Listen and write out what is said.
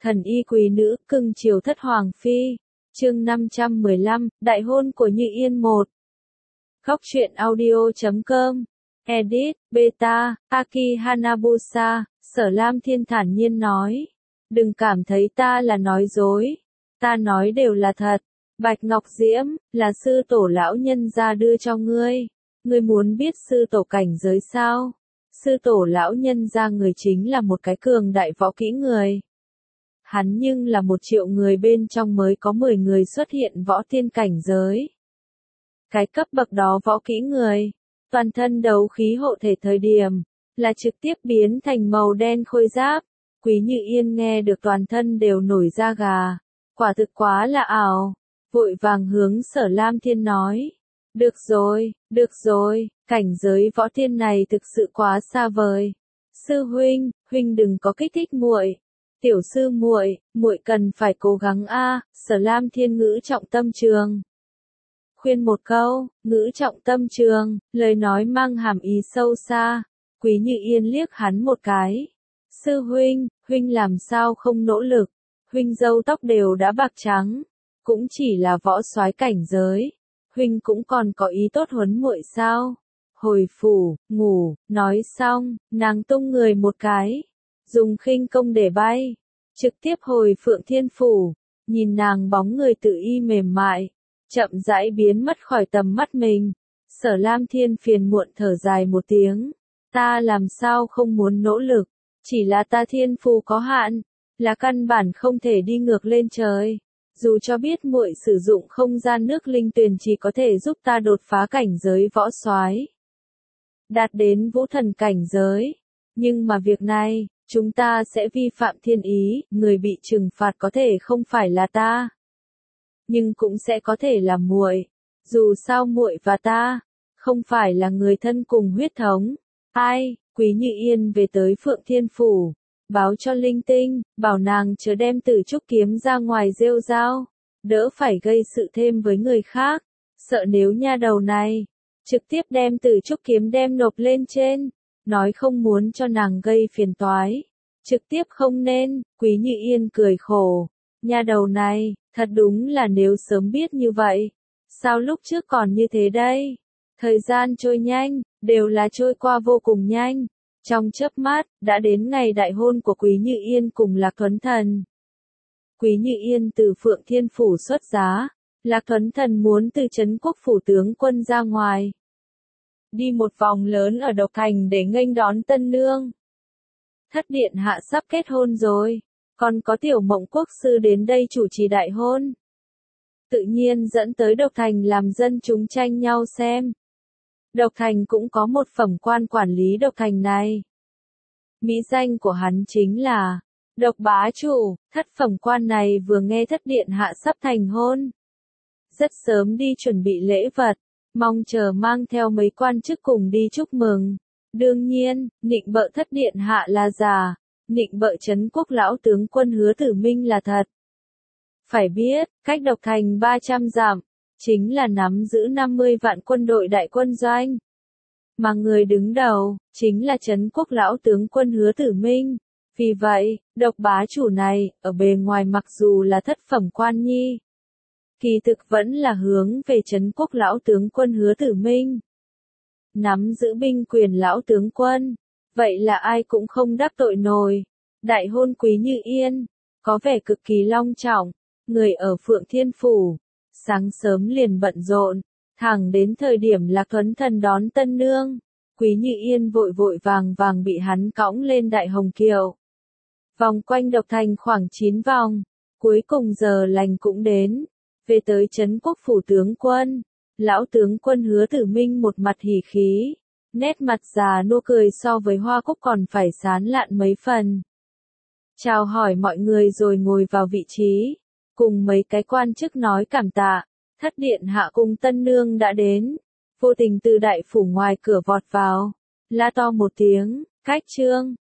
Thần y quý nữ, cưng chiều thất hoàng phi. Chương 515, đại hôn của Như Yên 1. Góc truyện audio.com. Edit, Beta, Aki Hanabusa. Sở Lam Thiên thản nhiên nói. Đừng cảm thấy ta là nói dối. Ta nói đều là thật. Bạch Ngọc Diễm, là sư tổ lão nhân gia đưa cho ngươi. Ngươi muốn biết sư tổ cảnh giới sao? Sư tổ lão nhân gia người chính là một cái cường đại võ kỹ người. Hắn nhưng là 1 triệu người bên trong mới có 10 người xuất hiện võ tiên cảnh giới. Cái cấp bậc đó võ kỹ người, toàn thân đấu khí hộ thể thời điểm, là trực tiếp biến thành màu đen khôi giáp. Quý Như Yên nghe được toàn thân đều nổi da gà, quả thực quá là ảo, vội vàng hướng Sở Lam Thiên nói. Được rồi, cảnh giới võ tiên này thực sự quá xa vời. Sư huynh đừng có kích thích muội. Tiểu sư muội cần phải cố gắng a. Sở Lam Thiên ngữ trọng tâm trường. Khuyên một câu, ngữ trọng tâm trường, lời nói mang hàm ý sâu xa. Quý Như Yên liếc hắn một cái. Sư huynh làm sao không nỗ lực? Huynh râu tóc đều đã bạc trắng, cũng chỉ là võ soái cảnh giới. Huynh cũng còn có ý tốt huấn muội sao? Hồi phủ, ngủ, nói xong, nàng tung người một cái, dùng khinh công để bay, trực tiếp hồi Phượng Thiên Phủ, nhìn nàng bóng người tự y mềm mại, chậm rãi biến mất khỏi tầm mắt mình. Sở Lam Thiên phiền muộn thở dài một tiếng, ta làm sao không muốn nỗ lực, chỉ là ta thiên phù có hạn, là căn bản không thể đi ngược lên trời. Dù cho biết muội sử dụng không gian nước linh tuyền chỉ có thể giúp ta đột phá cảnh giới võ soái, đạt đến vũ thần cảnh giới, nhưng mà việc này, chúng ta sẽ vi phạm thiên ý, người bị trừng phạt có thể không phải là ta, nhưng cũng sẽ có thể là muội. Dù sao muội và ta không phải là người thân cùng huyết thống. Ai? Quý Như Yên về tới Phượng Thiên Phủ, báo cho Linh Tinh, bảo nàng chớ đem Tử Trúc kiếm ra ngoài rêu rao, đỡ phải gây sự thêm với người khác, sợ nếu nha đầu này trực tiếp đem Tử Trúc kiếm đem nộp lên trên, nói không muốn cho nàng gây phiền toái, trực tiếp không nên. Quý Như Yên cười khổ, nha đầu này, thật đúng là nếu sớm biết như vậy, sao lúc trước còn như thế đây? Thời gian trôi nhanh, đều là trôi qua vô cùng nhanh. Trong chớp mắt, đã đến ngày đại hôn của Quý Như Yên cùng Lạc Thuấn Thần. Quý Như Yên từ Phượng Thiên Phủ xuất giá, Lạc Thuấn Thần muốn từ Trấn Quốc Phủ tướng quân ra ngoài, đi một vòng lớn ở Độc Thành để nghênh đón tân nương. Thất điện hạ sắp kết hôn rồi, còn có Tiểu Mộng quốc sư đến đây chủ trì đại hôn. Tự nhiên dẫn tới Độc Thành làm dân chúng tranh nhau xem. Độc Thành cũng có một phẩm quan quản lý Độc Thành này. Mỹ danh của hắn chính là Độc Bá Chủ. Thất phẩm quan này vừa nghe thất điện hạ sắp thành hôn, rất sớm đi chuẩn bị lễ vật, mong chờ mang theo mấy quan chức cùng đi chúc mừng. Đương nhiên, nịnh bợ thất điện hạ là giả, nịnh bợ Trấn Quốc lão tướng quân Hứa Tử Minh là thật. Phải biết, cách Độc Thành 300 dặm, chính là nắm giữ 50 vạn quân đội đại quân doanh. Mà người đứng đầu, chính là Trấn Quốc lão tướng quân Hứa Tử Minh. Vì vậy, Độc Bá Chủ này, ở bề ngoài mặc dù là thất phẩm quan nhi, kỳ thực vẫn là hướng về Trấn Quốc lão tướng quân Hứa Tử Minh. Nắm giữ binh quyền lão tướng quân, vậy là ai cũng không đắc tội nổi. Đại hôn Quý Như Yên, có vẻ cực kỳ long trọng, người ở Phượng Thiên Phủ, sáng sớm liền bận rộn, thẳng đến thời điểm Lạc Thuấn Thần đón tân nương, Quý Như Yên vội vàng bị hắn cõng lên đại hồng kiệu. Vòng quanh Độc Thành khoảng 9 vòng, cuối cùng giờ lành cũng đến, về tới Trấn Quốc Phủ tướng quân. Lão tướng quân Hứa Tử Minh một mặt hỉ khí, nét mặt già nua cười so với hoa cúc còn phải sán lạn mấy phần. Chào hỏi mọi người rồi ngồi vào vị trí, cùng mấy cái quan chức nói cảm tạ. Thất điện hạ cùng tân nương đã đến, vô tình từ đại phủ ngoài cửa vọt vào, la to một tiếng, khách trương,